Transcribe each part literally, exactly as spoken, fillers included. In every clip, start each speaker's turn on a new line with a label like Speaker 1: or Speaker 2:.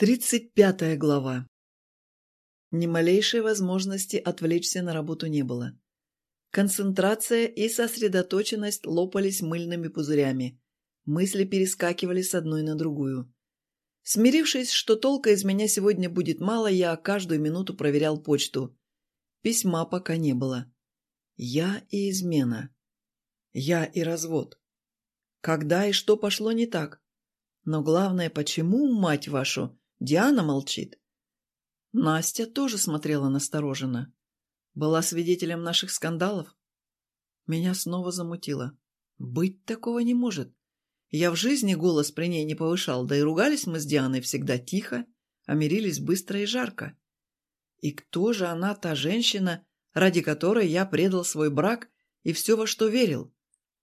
Speaker 1: Тридцать пятая глава. Ни малейшей возможности отвлечься на работу не было. Концентрация и сосредоточенность лопались мыльными пузырями. Мысли перескакивали с одной на другую. Смирившись, что толка из меня сегодня будет мало, я каждую минуту проверял почту. Письма пока не было. Я и измена. Я и развод. Когда и что пошло не так? Но главное, почему, мать вашу, Диана молчит? Настя тоже смотрела настороженно. Была свидетелем наших скандалов. Меня снова замутило. Быть такого не может. Я в жизни голос при ней не повышал, да и ругались мы с Дианой всегда тихо, а мирились быстро и жарко. И кто же она, та женщина, ради которой я предал свой брак и все, во что верил?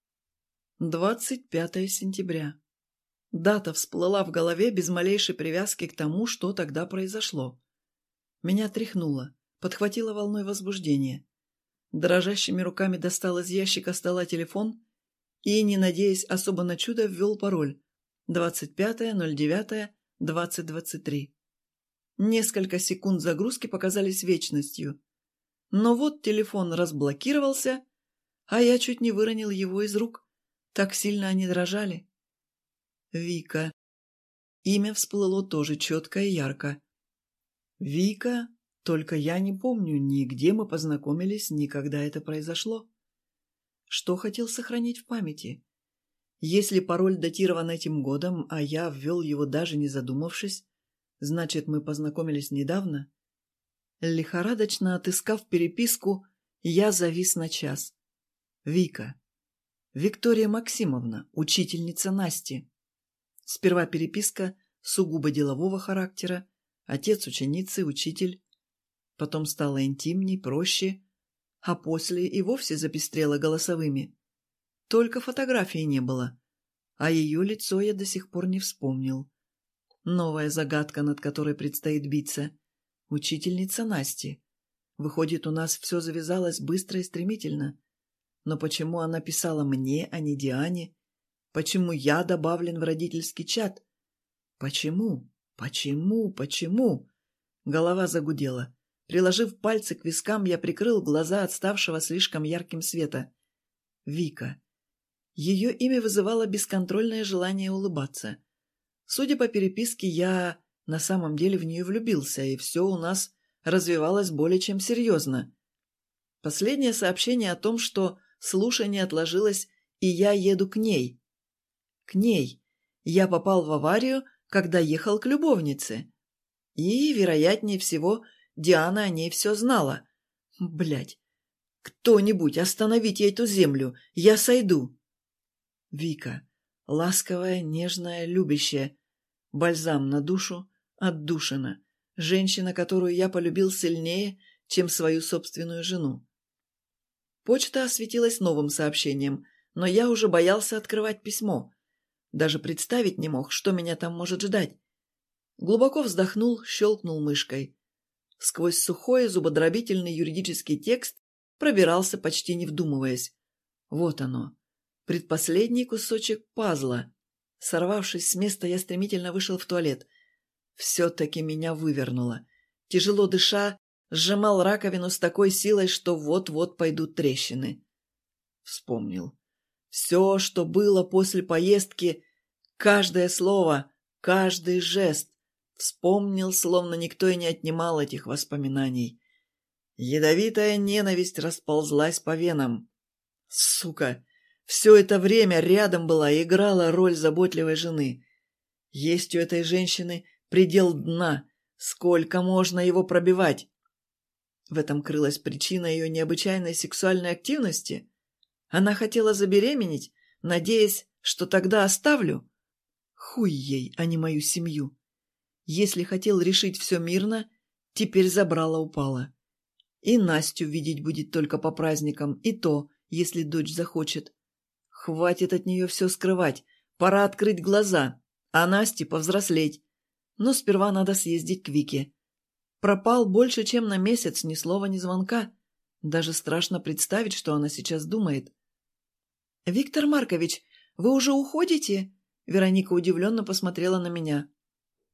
Speaker 1: двадцать пятое сентября. Дата всплыла в голове без малейшей привязки к тому, что тогда произошло. Меня тряхнуло, подхватило волной возбуждения. Дрожащими руками достал из ящика стола телефон и, не надеясь особо на чудо, ввел пароль двадцать пятое ноль девятое двадцать двадцать три. Несколько секунд загрузки показались вечностью. Но вот телефон разблокировался, а я чуть не выронил его из рук. Так сильно они дрожали. Вика. Имя всплыло тоже четко и ярко. Вика, только я не помню ни где мы познакомились, ни когда это произошло. Что хотел сохранить в памяти? Если пароль датирован этим годом, а я ввел его даже не задумавшись, значит, мы познакомились недавно? Лихорадочно отыскав переписку, я завис на час. Вика. Виктория Максимовна, учительница Насти. Сперва переписка сугубо делового характера, отец ученицы, учитель. Потом стало интимней, проще, а после и вовсе запестрело голосовыми. Только фотографии не было, а ее лицо я до сих пор не вспомнил. Новая загадка, над которой предстоит биться. Учительница Насти. Выходит, у нас все завязалось быстро и стремительно. Но почему она писала мне, а не Диане? Почему я добавлен в родительский чат? Почему? Почему? Почему? Голова загудела. Приложив пальцы к вискам, я прикрыл глаза от ставшего слишком ярким света. Вика. Ее имя вызывало бесконтрольное желание улыбаться. Судя по переписке, я на самом деле в нее влюбился, и все у нас развивалось более чем серьезно. Последнее сообщение о том, что слушание отложилось, и я еду к ней. К ней. Я попал в аварию, когда ехал к любовнице. И, вероятнее всего, Диана о ней все знала. Блядь. Кто-нибудь остановите эту землю, я сойду. Вика. Ласковая, нежная, любящая. Бальзам на душу, отдушина. Женщина, которую я полюбил сильнее, чем свою собственную жену. Почта осветилась новым сообщением, но я уже боялся открывать письмо. Даже представить не мог, что меня там может ждать. Глубоко вздохнул, щелкнул мышкой. Сквозь сухой, зубодробительный юридический текст пробирался, почти не вдумываясь. Вот оно. Предпоследний кусочек пазла. Сорвавшись с места, я стремительно вышел в туалет. Все-таки меня вывернуло. Тяжело дыша, сжимал раковину с такой силой, что вот-вот пойдут трещины. Вспомнил. Все, что было после поездки, каждое слово, каждый жест. Вспомнил, словно никто и не отнимал этих воспоминаний. Ядовитая ненависть расползлась по венам. Сука! Все это время рядом была и играла роль заботливой жены. Есть у этой женщины предел дна. Сколько можно его пробивать? В этом крылась причина ее необычайной сексуальной активности. Она хотела забеременеть, надеясь, что тогда оставлю. Хуй ей, а не мою семью. Если хотел решить все мирно, теперь забрала-упала. И Настю видеть будет только по праздникам, и то, если дочь захочет. Хватит от нее все скрывать, пора открыть глаза, а Насте повзрослеть. Но сперва надо съездить к Вике. Пропал больше, чем на месяц, ни слова, ни звонка. Даже страшно представить, что она сейчас думает. «Виктор Маркович, вы уже уходите?» Вероника удивленно посмотрела на меня.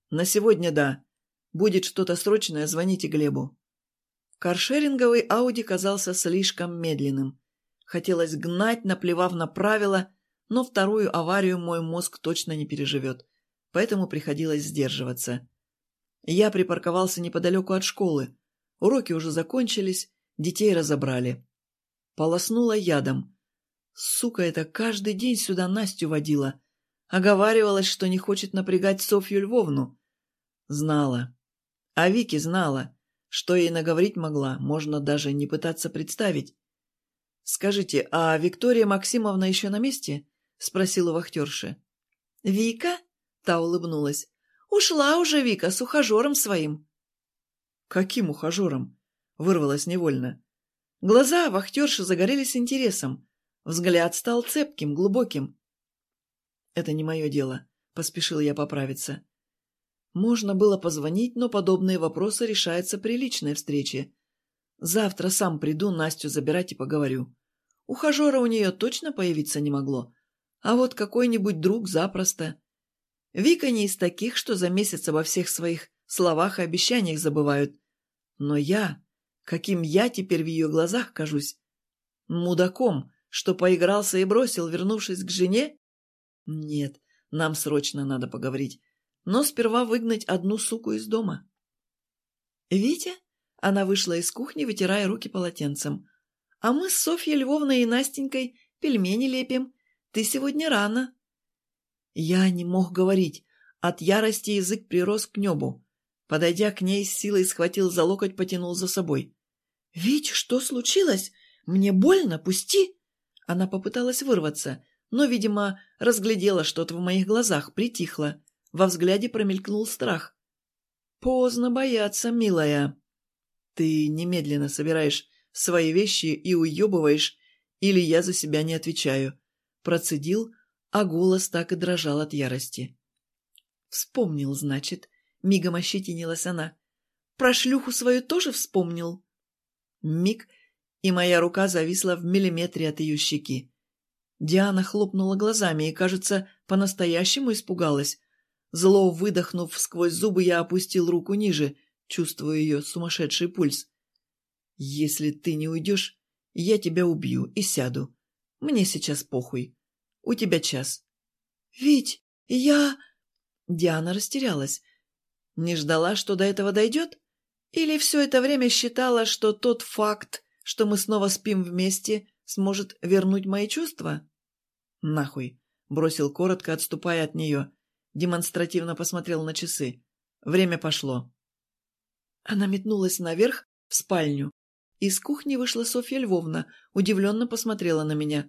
Speaker 1: На сегодня да. Будет что-то срочное, звоните Глебу. Каршеринговый Ауди казался слишком медленным. Хотелось гнать, наплевав на правила, но вторую аварию мой мозг точно не переживет, поэтому приходилось сдерживаться. Я припарковался неподалеку от школы. Уроки уже закончились, детей разобрали. Полоснула ядом. Сука эта каждый день сюда Настю водила. Оговаривалась, что не хочет напрягать Софью Львовну. Знала. А Вики знала. Что ей наговорить могла, можно даже не пытаться представить. «Скажите, а Виктория Максимовна еще на месте?» — спросила вахтерша. «Вика?» — та улыбнулась. «Ушла уже Вика с ухажером своим». «Каким ухажером?» — вырвалась невольно. Глаза вахтерши загорелись интересом. Взгляд стал цепким, глубоким. «Это не мое дело», — поспешил я поправиться. Можно было позвонить, но подобные вопросы решаются при личной встрече. Завтра сам приду Настю забирать и поговорю. Ухажера у нее точно появиться не могло. А вот какой-нибудь друг запросто. Вика не из таких, что за месяц обо всех своих словах и обещаниях забывают. Но я... Каким я теперь в ее глазах кажусь? Мудаком, что поигрался и бросил, вернувшись к жене? Нет, нам срочно надо поговорить. Но сперва выгнать одну суку из дома. «Витя?» — она вышла из кухни, вытирая руки полотенцем. «А мы с Софьей Львовной и Настенькой пельмени лепим. Ты сегодня рано». Я не мог говорить. От ярости язык прирос к небу. Подойдя к ней, с силой схватил за локоть, потянул за собой. «Вить, что случилось? Мне больно, пусти!» Она попыталась вырваться, но, видимо, разглядела что-то в моих глазах, притихла. Во взгляде промелькнул страх. «Поздно бояться, милая. Ты немедленно собираешь свои вещи и уебываешь, или я за себя не отвечаю», — процедил, а голос так и дрожал от ярости. «Вспомнил, значит», — мигом ощетинилась она. «Про шлюху свою тоже вспомнил?» Миг, и моя рука зависла в миллиметре от ее щеки. Диана хлопнула глазами и, кажется, по-настоящему испугалась. Зло выдохнув сквозь зубы, я опустил руку ниже, чувствуя ее сумасшедший пульс. «Если ты не уйдешь, я тебя убью и сяду. Мне сейчас похуй. У тебя час». «Вить, я...» Диана растерялась. Не ждала, что до этого дойдет? Или все это время считала, что тот факт, что мы снова спим вместе, сможет вернуть мои чувства? «Нахуй!» — бросил коротко, отступая от нее. Демонстративно посмотрел на часы. Время пошло. Она метнулась наверх, в спальню. Из кухни вышла Софья Львовна, удивленно посмотрела на меня.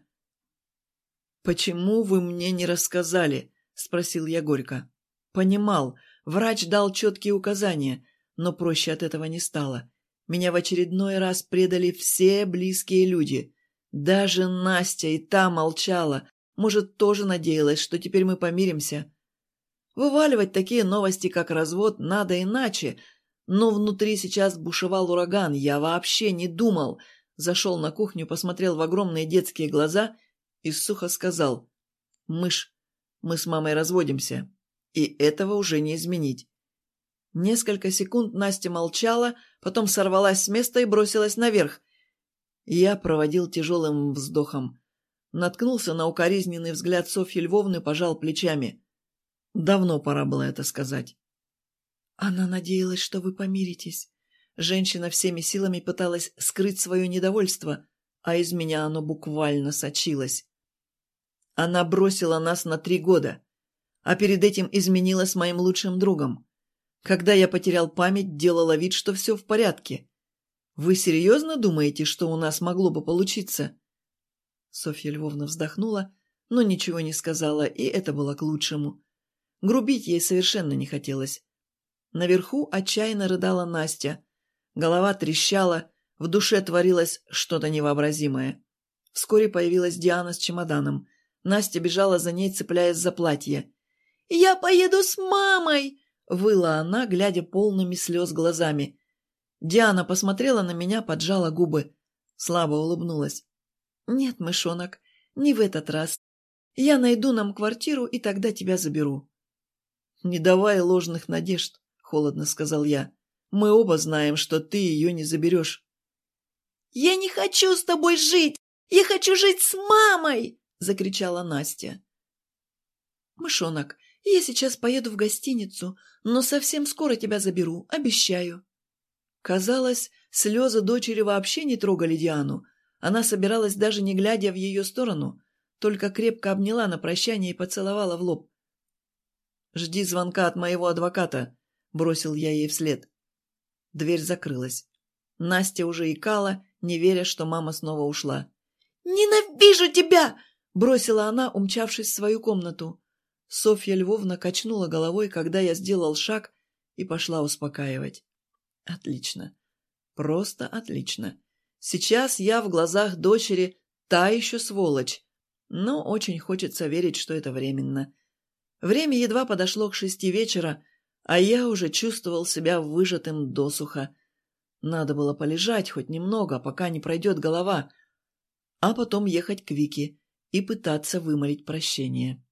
Speaker 1: «Почему вы мне не рассказали?» — спросил я горько. Понимал, врач дал четкие указания, но проще от этого не стало. Меня в очередной раз предали все близкие люди. Даже Настя и та молчала. Может, тоже надеялась, что теперь мы помиримся. Вываливать такие новости, как развод, надо иначе. Но внутри сейчас бушевал ураган. Я вообще не думал. Зашел на кухню, посмотрел в огромные детские глаза и сухо сказал: «Мышь, мы с мамой разводимся, и этого уже не изменить». Несколько секунд Настя молчала, потом сорвалась с места и бросилась наверх. Я проводил тяжелым вздохом. Наткнулся на укоризненный взгляд Софьи Львовны, пожал плечами. Давно пора было это сказать. Она надеялась, что вы помиритесь. Женщина всеми силами пыталась скрыть свое недовольство, а из меня оно буквально сочилось. Она бросила нас на три года, а перед этим изменила с моим лучшим другом. Когда я потерял память, делала вид, что все в порядке. Вы серьезно думаете, что у нас могло бы получиться?» Софья Львовна вздохнула, но ничего не сказала, и это было к лучшему. Грубить ей совершенно не хотелось. Наверху отчаянно рыдала Настя. Голова трещала, в душе творилось что-то невообразимое. Вскоре появилась Диана с чемоданом. Настя бежала за ней, цепляясь за платье. «Я поеду с мамой!» — выла она, глядя полными слез глазами. Диана посмотрела на меня, поджала губы. Слабо улыбнулась. «Нет, мышонок, не в этот раз. Я найду нам квартиру, и тогда тебя заберу». «Не давай ложных надежд», — холодно сказал я. «Мы оба знаем, что ты ее не заберешь».
Speaker 2: «Я не хочу с тобой жить! Я хочу жить с мамой!» — закричала Настя.
Speaker 1: «Мышонок, я сейчас поеду в гостиницу, но совсем скоро тебя заберу, обещаю». Казалось, слезы дочери вообще не трогали Диану. Она собиралась, даже не глядя в ее сторону, только крепко обняла на прощание и поцеловала в лоб. «Жди звонка от моего адвоката», — бросил я ей вслед. Дверь закрылась. Настя уже икала, не веря, что мама снова ушла.
Speaker 2: «Ненавижу тебя!»
Speaker 1: — бросила она, умчавшись в свою комнату. Софья Львовна качнула головой, когда я сделал шаг, и пошла успокаивать. Отлично. Просто отлично. Сейчас я в глазах дочери та еще сволочь, но очень хочется верить, что это временно. Время едва подошло к шести вечера, а я уже чувствовал себя выжатым досуха. Надо было полежать хоть немного, пока не пройдет голова, а потом ехать к Вике и пытаться вымолить прощение.